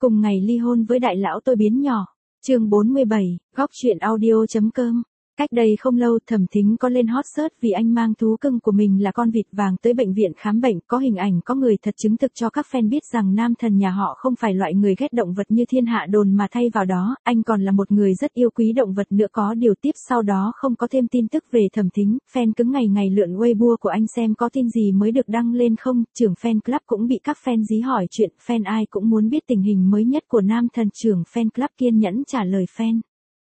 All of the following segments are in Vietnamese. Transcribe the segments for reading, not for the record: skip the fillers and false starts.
Cùng ngày ly hôn với đại lão tôi biến nhỏ. Chương 47, góc truyện audio.com. Cách đây không lâu Thẩm Thính có lên hot search vì anh mang thú cưng của mình là con vịt vàng tới bệnh viện khám bệnh, có hình ảnh có người thật chứng thực cho các fan biết rằng nam thần nhà họ không phải loại người ghét động vật như thiên hạ đồn mà thay vào đó, anh còn là một người rất yêu quý động vật nữa. Có điều tiếp sau đó không có thêm tin tức về Thẩm Thính, fan cứng ngày ngày lượn Weibo của anh xem có tin gì mới được đăng lên không, trưởng fan club cũng bị các fan dí hỏi chuyện, fan ai cũng muốn biết tình hình mới nhất của nam thần. Trưởng fan club kiên nhẫn trả lời fan.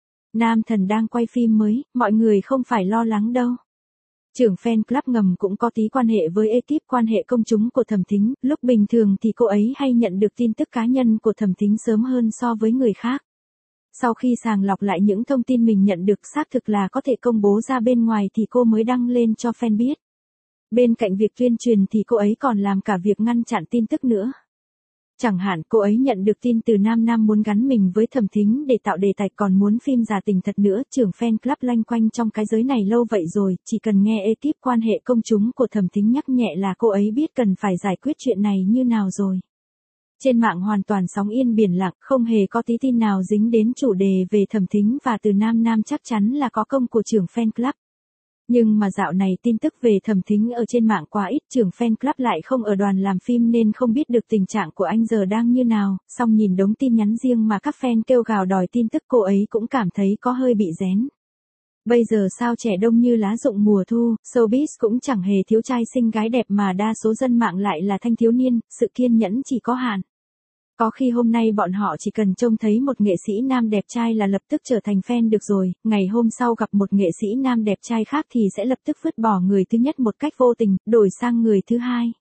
Nam thần đang quay phim mới, mọi người không phải lo lắng đâu. Trưởng fan club ngầm cũng có tí quan hệ với ekip quan hệ công chúng của Thẩm Thính, lúc bình thường thì cô ấy hay nhận được tin tức cá nhân của Thẩm Thính sớm hơn so với người khác. Sau khi sàng lọc lại những thông tin mình nhận được xác thực là có thể công bố ra bên ngoài thì cô mới đăng lên cho fan biết. Bên cạnh việc tuyên truyền thì cô ấy còn làm cả việc ngăn chặn tin tức nữa. Chẳng hạn cô ấy nhận được tin từ Nam muốn gắn mình với Thẩm Thính để tạo đề tài, còn muốn phim giả tình thật nữa. Trưởng fan club loanh quanh trong cái giới này lâu vậy rồi, chỉ cần nghe ekip quan hệ công chúng của Thẩm Thính nhắc nhẹ là cô ấy biết cần phải giải quyết chuyện này như nào rồi. Trên mạng hoàn toàn sóng yên biển lặng, không hề có tí tin nào dính đến chủ đề về Thẩm Thính và từ Nam chắc chắn là có công của trưởng fan club. Nhưng mà dạo này tin tức về Thẩm Thính ở trên mạng quá ít, trưởng fan club lại không ở đoàn làm phim nên không biết được tình trạng của anh giờ đang như nào, song nhìn đống tin nhắn riêng mà các fan kêu gào đòi tin tức cô ấy cũng cảm thấy có hơi bị rén. Bây giờ sao trẻ đông như lá rụng mùa thu, showbiz cũng chẳng hề thiếu trai xinh gái đẹp mà đa số dân mạng lại là thanh thiếu niên, sự kiên nhẫn chỉ có hạn. Có khi hôm nay bọn họ chỉ cần trông thấy một nghệ sĩ nam đẹp trai là lập tức trở thành fan được rồi, ngày hôm sau gặp một nghệ sĩ nam đẹp trai khác thì sẽ lập tức vứt bỏ người thứ nhất một cách vô tình, đổi sang người thứ hai.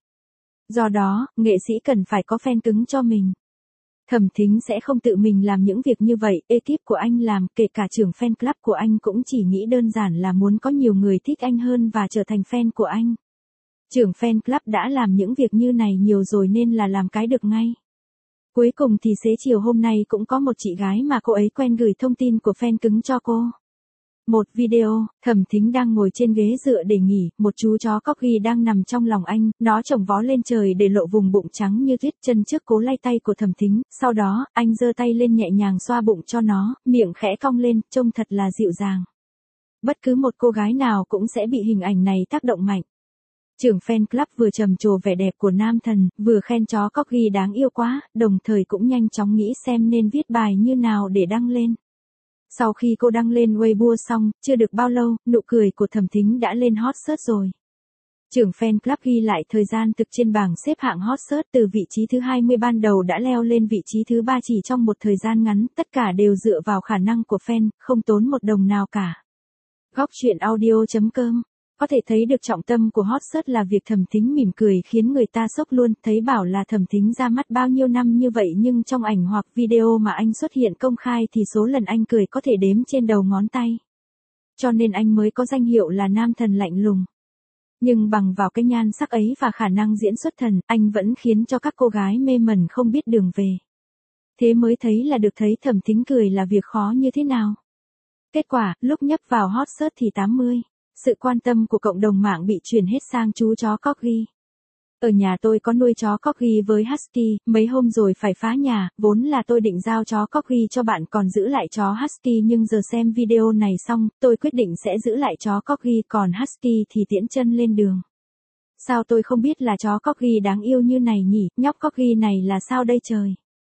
Do đó, nghệ sĩ cần phải có fan cứng cho mình. Thẩm Thính sẽ không tự mình làm những việc như vậy, ekip của anh làm, kể cả trưởng fan club của anh cũng chỉ nghĩ đơn giản là muốn có nhiều người thích anh hơn và trở thành fan của anh. Trưởng fan club đã làm những việc như này nhiều rồi nên là làm cái được ngay. Cuối cùng thì xế chiều hôm nay cũng có một chị gái mà cô ấy quen gửi thông tin của fan cứng cho cô. Một video, Thẩm Thính đang ngồi trên ghế dựa để nghỉ, một chú chó corgi đang nằm trong lòng anh, nó chồng vó lên trời để lộ vùng bụng trắng như tuyết, chân trước cố lay tay của Thẩm Thính, sau đó, anh giơ tay lên nhẹ nhàng xoa bụng cho nó, miệng khẽ cong lên, trông thật là dịu dàng. Bất cứ một cô gái nào cũng sẽ bị hình ảnh này tác động mạnh. Trưởng fan club vừa trầm trồ vẻ đẹp của nam thần, vừa khen chó corgi đáng yêu quá, đồng thời cũng nhanh chóng nghĩ xem nên viết bài như nào để đăng lên. Sau khi cô đăng lên Weibo xong, chưa được bao lâu, nụ cười của Thẩm Thính đã lên hot search rồi. Trưởng fan club ghi lại thời gian thực trên bảng xếp hạng hot search từ vị trí thứ 20 ban đầu đã leo lên vị trí thứ 3 chỉ trong một thời gian ngắn, tất cả đều dựa vào khả năng của fan, không tốn một đồng nào cả. Góc truyện audio.com. Có thể thấy được trọng tâm của hot search là việc Thẩm Thính mỉm cười khiến người ta sốc luôn, thấy bảo là Thẩm Thính ra mắt bao nhiêu năm như vậy nhưng trong ảnh hoặc video mà anh xuất hiện công khai thì số lần anh cười có thể đếm trên đầu ngón tay. Cho nên anh mới có danh hiệu là nam thần lạnh lùng. Nhưng bằng vào cái nhan sắc ấy và khả năng diễn xuất thần, anh vẫn khiến cho các cô gái mê mẩn không biết đường về. Thế mới thấy là được thấy Thẩm Thính cười là việc khó như thế nào. Kết quả, lúc nhấp vào hot search thì 80. Sự quan tâm của cộng đồng mạng bị chuyển hết sang chú chó corgi. Ở nhà tôi có nuôi chó corgi với husky, mấy hôm rồi phải phá nhà, vốn là tôi định giao chó corgi cho bạn còn giữ lại chó husky nhưng giờ xem video này xong, tôi quyết định sẽ giữ lại chó corgi còn husky thì tiễn chân lên đường. Sao tôi không biết là chó corgi đáng yêu như này nhỉ, nhóc corgi này là sao đây trời?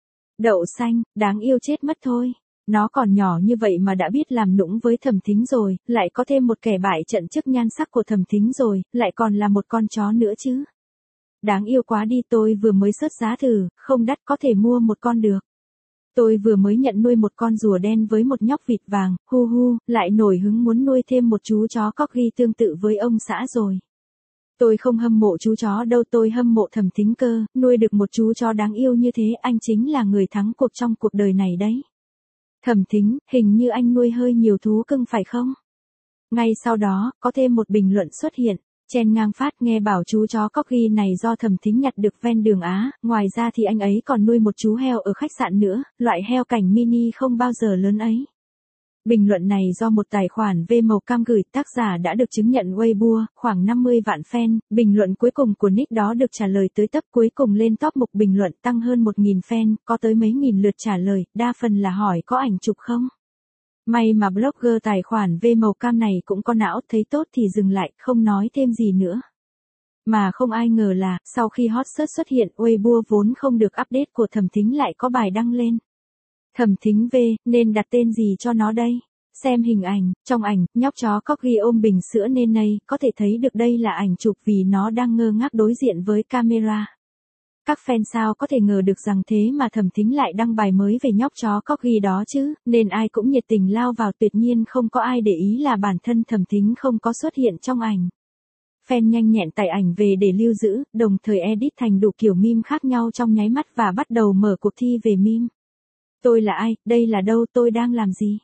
Đậu xanh, đáng yêu chết mất thôi. Nó còn nhỏ như vậy mà đã biết làm nũng với Thẩm Thính rồi, lại có thêm một kẻ bại trận trước nhan sắc của Thẩm Thính rồi, lại còn là một con chó nữa chứ. Đáng yêu quá đi, tôi vừa mới search giá thử, không đắt có thể mua một con được. Tôi vừa mới nhận nuôi một con rùa đen với một nhóc vịt vàng, lại nổi hứng muốn nuôi thêm một chú chó corgi tương tự với ông xã rồi. Tôi không hâm mộ chú chó đâu, tôi hâm mộ Thẩm Thính cơ, nuôi được một chú chó đáng yêu như thế anh chính là người thắng cuộc trong cuộc đời này đấy. Thẩm Thính, hình như anh nuôi hơi nhiều thú cưng phải không? Ngay sau đó, có thêm một bình luận xuất hiện, chen ngang phát nghe bảo chú chó corgi này do Thẩm Thính nhặt được ven đường Á, ngoài ra thì anh ấy còn nuôi một chú heo ở khách sạn nữa, loại heo cảnh mini không bao giờ lớn ấy. Bình luận này do một tài khoản V màu cam gửi, tác giả đã được chứng nhận Weibo, khoảng 50 vạn fan. Bình luận cuối cùng của nick đó được trả lời tới tấp cuối cùng lên top mục bình luận, tăng hơn 1.000 fan, có tới mấy nghìn lượt trả lời, đa phần là hỏi có ảnh chụp không. May mà blogger tài khoản V màu cam này cũng có não, thấy tốt thì dừng lại, không nói thêm gì nữa. Mà không ai ngờ là, sau khi hot search xuất hiện, Weibo vốn không được update của Thẩm Thính lại có bài đăng lên. Thẩm Thính V, nên đặt tên gì cho nó đây? Xem hình ảnh, trong ảnh, nhóc chó Corgi ôm bình sữa nên này, có thể thấy được đây là ảnh chụp vì nó đang ngơ ngác đối diện với camera. Các fan sao có thể ngờ được rằng thế mà Thẩm Thính lại đăng bài mới về nhóc chó Corgi đó chứ, nên ai cũng nhiệt tình lao vào, tuyệt nhiên không có ai để ý là bản thân Thẩm Thính không có xuất hiện trong ảnh. Fan nhanh nhẹn tải ảnh về để lưu giữ, đồng thời edit thành đủ kiểu meme khác nhau trong nháy mắt và bắt đầu mở cuộc thi về meme. Tôi là ai, đây là đâu, tôi đang làm gì?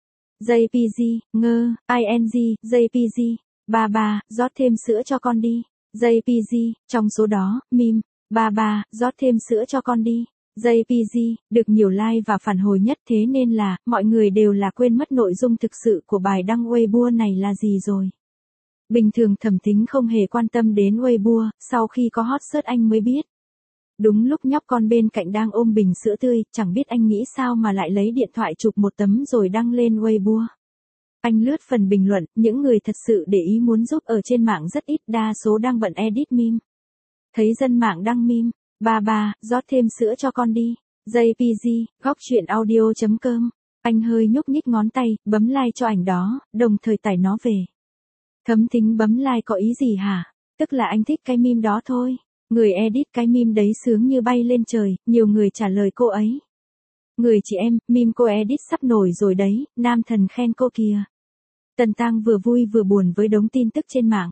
JPG, ngơ, ING, JPG, rót thêm sữa cho con đi. JPG, trong số đó, meme, rót thêm sữa cho con đi. JPG, được nhiều like và phản hồi nhất, thế nên là, mọi người đều là quên mất nội dung thực sự của bài đăng Weibo này là gì rồi. Bình thường Thẩm Thính không hề quan tâm đến Weibo, sau khi có hot search anh mới biết. Đúng lúc nhóc con bên cạnh đang ôm bình sữa tươi, chẳng biết anh nghĩ sao mà lại lấy điện thoại chụp một tấm rồi đăng lên Weibo. Anh lướt phần bình luận, những người thật sự để ý muốn giúp ở trên mạng rất ít, đa số đang bận edit meme. Thấy dân mạng đăng meme, rót thêm sữa cho con đi. JPG, góc chuyện audio.com. Anh hơi nhúc nhích ngón tay, bấm like cho ảnh đó, đồng thời tải nó về. Thẩm Thính bấm like có ý gì hả? Tức là anh thích cái meme đó thôi. Người edit cái meme đấy sướng như bay lên trời, nhiều người trả lời cô ấy. Người chị em, meme cô edit sắp nổi rồi đấy, nam thần khen cô kìa. Tần Tang vừa vui vừa buồn với đống tin tức trên mạng.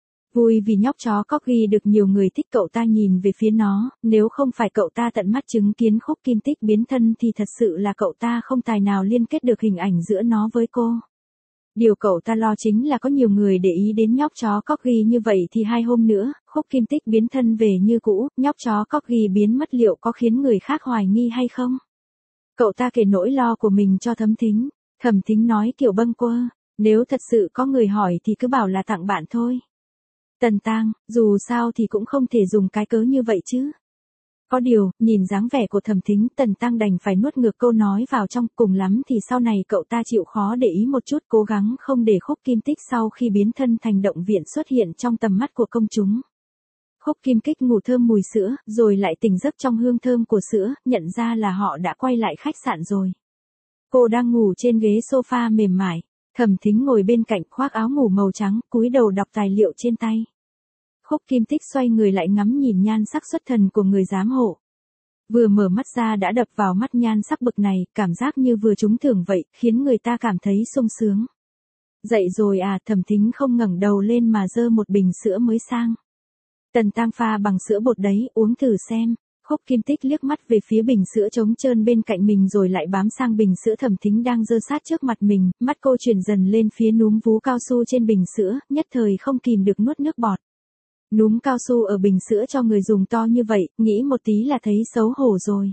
Vui vì nhóc chó Corgi được nhiều người thích, cậu ta nhìn về phía nó, nếu không phải cậu ta tận mắt chứng kiến Khúc Kim Tích biến thân thì thật sự là cậu ta không tài nào liên kết được hình ảnh giữa nó với cô. Điều cậu ta lo chính là có nhiều người để ý đến nhóc chó Corgi như vậy thì 2 hôm nữa, Khúc Kim Tích biến thân về như cũ, nhóc chó Corgi biến mất liệu có khiến người khác hoài nghi hay không? Cậu ta kể nỗi lo của mình cho Thẩm Thính. Thẩm Thính nói kiểu bâng quơ, nếu thật sự có người hỏi thì cứ bảo là tặng bạn thôi. Tần Tang, dù sao thì cũng không thể dùng cái cớ như vậy chứ. Có điều, nhìn dáng vẻ của Thẩm Thính, Tần Tang đành phải nuốt ngược câu nói vào trong, cùng lắm thì sau này cậu ta chịu khó để ý một chút, cố gắng không để Khúc Kim Tích sau khi biến thân thành động viện xuất hiện trong tầm mắt của công chúng. Khúc Kim Tích ngủ thơm mùi sữa, rồi lại tỉnh giấc trong hương thơm của sữa, nhận ra là họ đã quay lại khách sạn rồi. Cô đang ngủ trên ghế sofa mềm mại, Thẩm Thính ngồi bên cạnh khoác áo ngủ màu trắng, cúi đầu đọc tài liệu trên tay. Khúc Kim Tích xoay người lại ngắm nhìn nhan sắc xuất thần của người giám hộ. Vừa mở mắt ra đã đập vào mắt nhan sắc bực này, cảm giác như vừa trúng thưởng vậy, khiến người ta cảm thấy sung sướng. Dậy rồi à? Thẩm Thính không ngẩng đầu lên mà giơ một bình sữa mới sang. Tần Tang pha bằng sữa bột đấy, uống thử xem. Khúc Kim Tích liếc mắt về phía bình sữa trống trơn bên cạnh mình rồi lại bám sang bình sữa Thẩm Thính đang giơ sát trước mặt mình, mắt cô chuyển dần lên phía núm vú cao su trên bình sữa, nhất thời không kìm được nuốt nước bọt. Núm cao su ở bình sữa cho người dùng to như vậy, nghĩ một tí là thấy xấu hổ rồi.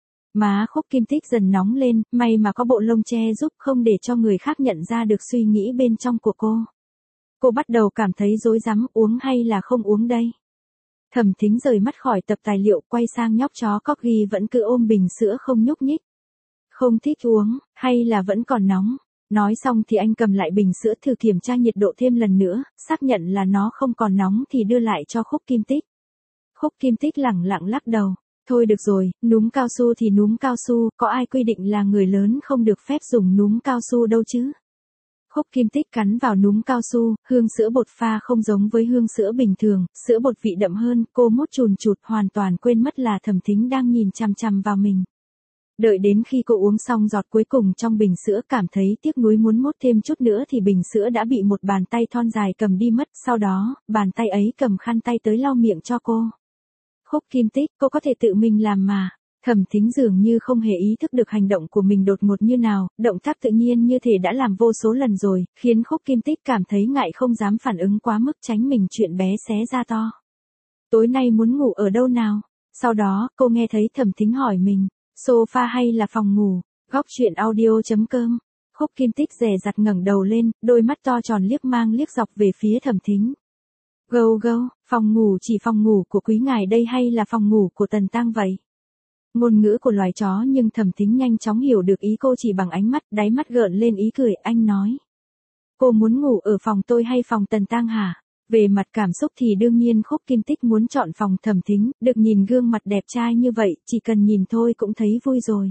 Má Khúc Kim Tích dần nóng lên, may mà có bộ lông che giúp không để cho người khác nhận ra được suy nghĩ bên trong của cô. Cô bắt đầu cảm thấy rối rắm, uống hay là không uống đây? Thẩm Thính rời mắt khỏi tập tài liệu, quay sang nhóc chó Corgi vẫn cứ ôm bình sữa không nhúc nhích. Không thích uống, hay là vẫn còn nóng? Nói xong thì anh cầm lại bình sữa thử kiểm tra nhiệt độ thêm lần nữa, xác nhận là nó không còn nóng thì đưa lại cho Khúc Kim Tích. Khúc Kim Tích lẳng lặng lắc đầu. Thôi được rồi, núm cao su thì núm cao su, có ai quy định là người lớn không được phép dùng núm cao su đâu chứ? Khúc Kim Tích cắn vào núm cao su, hương sữa bột pha không giống với hương sữa bình thường, sữa bột vị đậm hơn, cô mút chùn chụt hoàn toàn quên mất là Thẩm Thính đang nhìn chằm chằm vào mình. Đợi đến khi cô uống xong giọt cuối cùng trong bình sữa cảm thấy tiếc nuối muốn mút thêm chút nữa thì bình sữa đã bị một bàn tay thon dài cầm đi mất, sau đó, bàn tay ấy cầm khăn tay tới lau miệng cho cô. Khúc Kim Tích, cô có thể tự mình làm mà. Thẩm Thính dường như không hề ý thức được hành động của mình đột ngột như nào, động tác tự nhiên như thể đã làm vô số lần rồi, khiến Khúc Kim Tích cảm thấy ngại không dám phản ứng quá mức tránh mình chuyện bé xé ra to. Tối nay muốn ngủ ở đâu nào? Sau đó, cô nghe thấy Thẩm Thính hỏi mình, sofa hay là phòng ngủ? Góc chuyện audio.com Khúc Kim Tích dè dặt ngẩng đầu lên, đôi mắt to tròn liếc mang liếc dọc về phía Thẩm Thính. Gâu gâu, phòng ngủ chỉ phòng ngủ của quý ngài đây hay là phòng ngủ của Tần Tăng vậy? Ngôn ngữ của loài chó nhưng Thẩm Thính nhanh chóng hiểu được ý cô chỉ bằng ánh mắt, đáy mắt gợn lên ý cười, anh nói. Cô muốn ngủ ở phòng tôi hay phòng Tần Tăng hả? Về mặt cảm xúc thì đương nhiên Khúc Kim Tích muốn chọn phòng Thẩm Thính, được nhìn gương mặt đẹp trai như vậy, chỉ cần nhìn thôi cũng thấy vui rồi.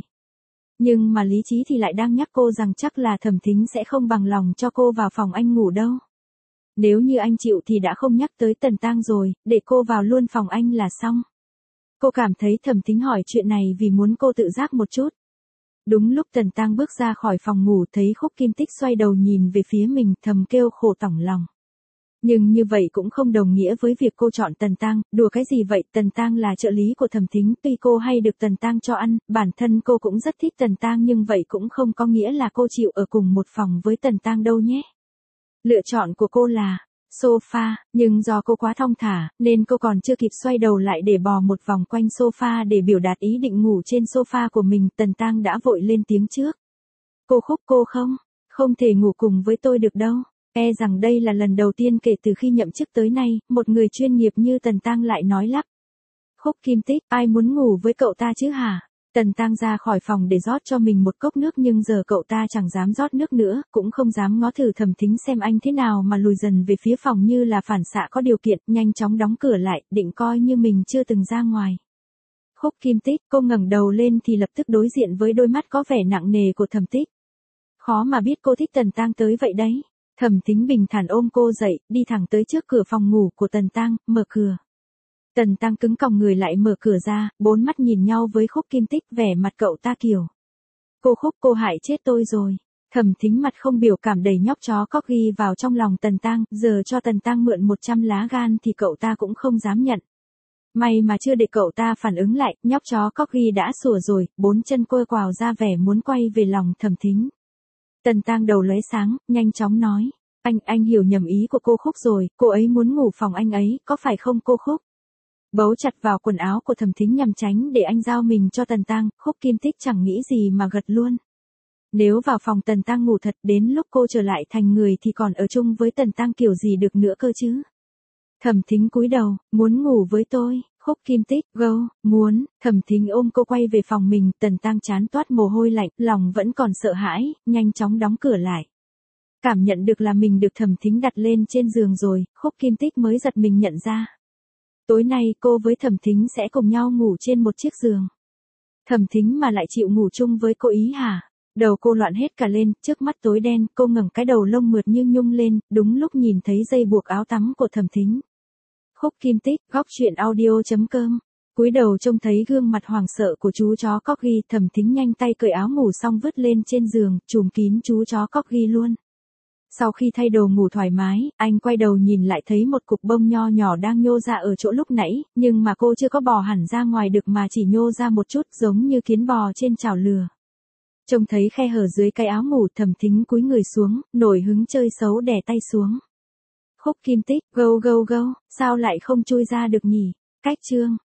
Nhưng mà lý trí thì lại đang nhắc cô rằng chắc là Thẩm Thính sẽ không bằng lòng cho cô vào phòng anh ngủ đâu. Nếu như anh chịu thì đã không nhắc tới Tần Tăng rồi, để cô vào luôn phòng anh là xong. Cô cảm thấy Thẩm Thính hỏi chuyện này vì muốn cô tự giác một chút. Đúng lúc Tần Tăng bước ra khỏi phòng ngủ thấy Khúc Kim Tích xoay đầu nhìn về phía mình, thầm kêu khổ tỏng lòng. Nhưng như vậy cũng không đồng nghĩa với việc cô chọn Tần Tăng, đùa cái gì vậy, Tần Tăng là trợ lý của Thẩm Thính, tuy cô hay được Tần Tăng cho ăn, bản thân cô cũng rất thích Tần Tăng nhưng vậy cũng không có nghĩa là cô chịu ở cùng một phòng với Tần Tăng đâu nhé. Lựa chọn của cô là sofa, nhưng do cô quá thong thả, nên cô còn chưa kịp xoay đầu lại để bò một vòng quanh sofa để biểu đạt ý định ngủ trên sofa của mình, Tần Tăng đã vội lên tiếng trước. Cô Khúc, cô không thể ngủ cùng với tôi được đâu. E rằng đây là lần đầu tiên kể từ khi nhậm chức tới nay, một người chuyên nghiệp như Tần Tăng lại nói lắp. Khúc Kim Tích, ai muốn ngủ với cậu ta chứ hả? Tần Tăng ra khỏi phòng để rót cho mình một cốc nước nhưng giờ cậu ta chẳng dám rót nước nữa, cũng không dám ngó thử Thẩm Thính xem anh thế nào mà lùi dần về phía phòng như là phản xạ có điều kiện, nhanh chóng đóng cửa lại, định coi như mình chưa từng ra ngoài. Khúc Kim Tích, cô ngẩng đầu lên thì lập tức đối diện với đôi mắt có vẻ nặng nề của Thẩm Tích. Khó mà biết cô thích Tần Tăng tới vậy đấy. Thẩm Thính bình thản ôm cô dậy, đi thẳng tới trước cửa phòng ngủ của Tần Tăng, mở cửa. Tần Tăng cứng còng người lại mở cửa ra, bốn mắt nhìn nhau với Khúc Kim Tích, vẻ mặt cậu ta kiểu. Cô Khúc, cô hại chết tôi rồi. Thẩm Thính mặt không biểu cảm đẩy nhóc chó Corgi vào trong lòng Tần Tăng, giờ cho Tần Tăng mượn 100 lá gan thì cậu ta cũng không dám nhận. May mà chưa để cậu ta phản ứng lại, nhóc chó Corgi đã sủa rồi, bốn chân quơ quào ra vẻ muốn quay về lòng Thẩm Thính. Tần Tăng đầu lóe sáng, nhanh chóng nói. Anh hiểu nhầm ý của cô Khúc rồi, cô ấy muốn ngủ phòng anh ấy, có phải không cô Khúc? Bấu chặt vào quần áo của Thẩm Thính nhằm tránh để anh giao mình cho Tần Tăng, Khúc Kim Tích chẳng nghĩ gì mà gật luôn. Nếu vào phòng Tần Tăng ngủ thật, đến lúc cô trở lại thành người thì còn ở chung với Tần Tăng kiểu gì được nữa cơ chứ? Thẩm Thính cúi đầu, muốn ngủ với tôi. Khúc Kim Tích, muốn. Thẩm Thính ôm cô quay về phòng mình, Tần Tăng chán toát mồ hôi lạnh, lòng vẫn còn sợ hãi, nhanh chóng đóng cửa lại. Cảm nhận được là mình được Thẩm Thính đặt lên trên giường rồi, Khúc Kim Tích mới giật mình nhận ra. Tối nay cô với Thẩm Thính sẽ cùng nhau ngủ trên một chiếc giường. Thẩm Thính mà lại chịu ngủ chung với cô ý hả? Đầu cô loạn hết cả lên, trước mắt tối đen, cô ngẩng cái đầu lông mượt như nhung lên, đúng lúc nhìn thấy dây buộc áo tắm của Thẩm Thính. Khúc Kim Tích, góc truyện audio.com. Cúi đầu trông thấy gương mặt hoảng sợ của chú chó Corgi, Thẩm Thính nhanh tay cởi áo ngủ xong vứt lên trên giường, trùm kín chú chó Corgi luôn. Sau khi thay đồ ngủ thoải mái, anh quay đầu nhìn lại thấy một cục bông nho nhỏ đang nhô ra ở chỗ lúc nãy, nhưng mà cô chưa có bò hẳn ra ngoài được mà chỉ nhô ra một chút giống như kiến bò trên chảo lửa. Trông thấy khe hở dưới cái áo ngủ, Thẩm Thính cúi người xuống, nổi hứng chơi xấu đè tay xuống. Khúc Kim Tích, sao lại không chui ra được nhỉ? Cách chương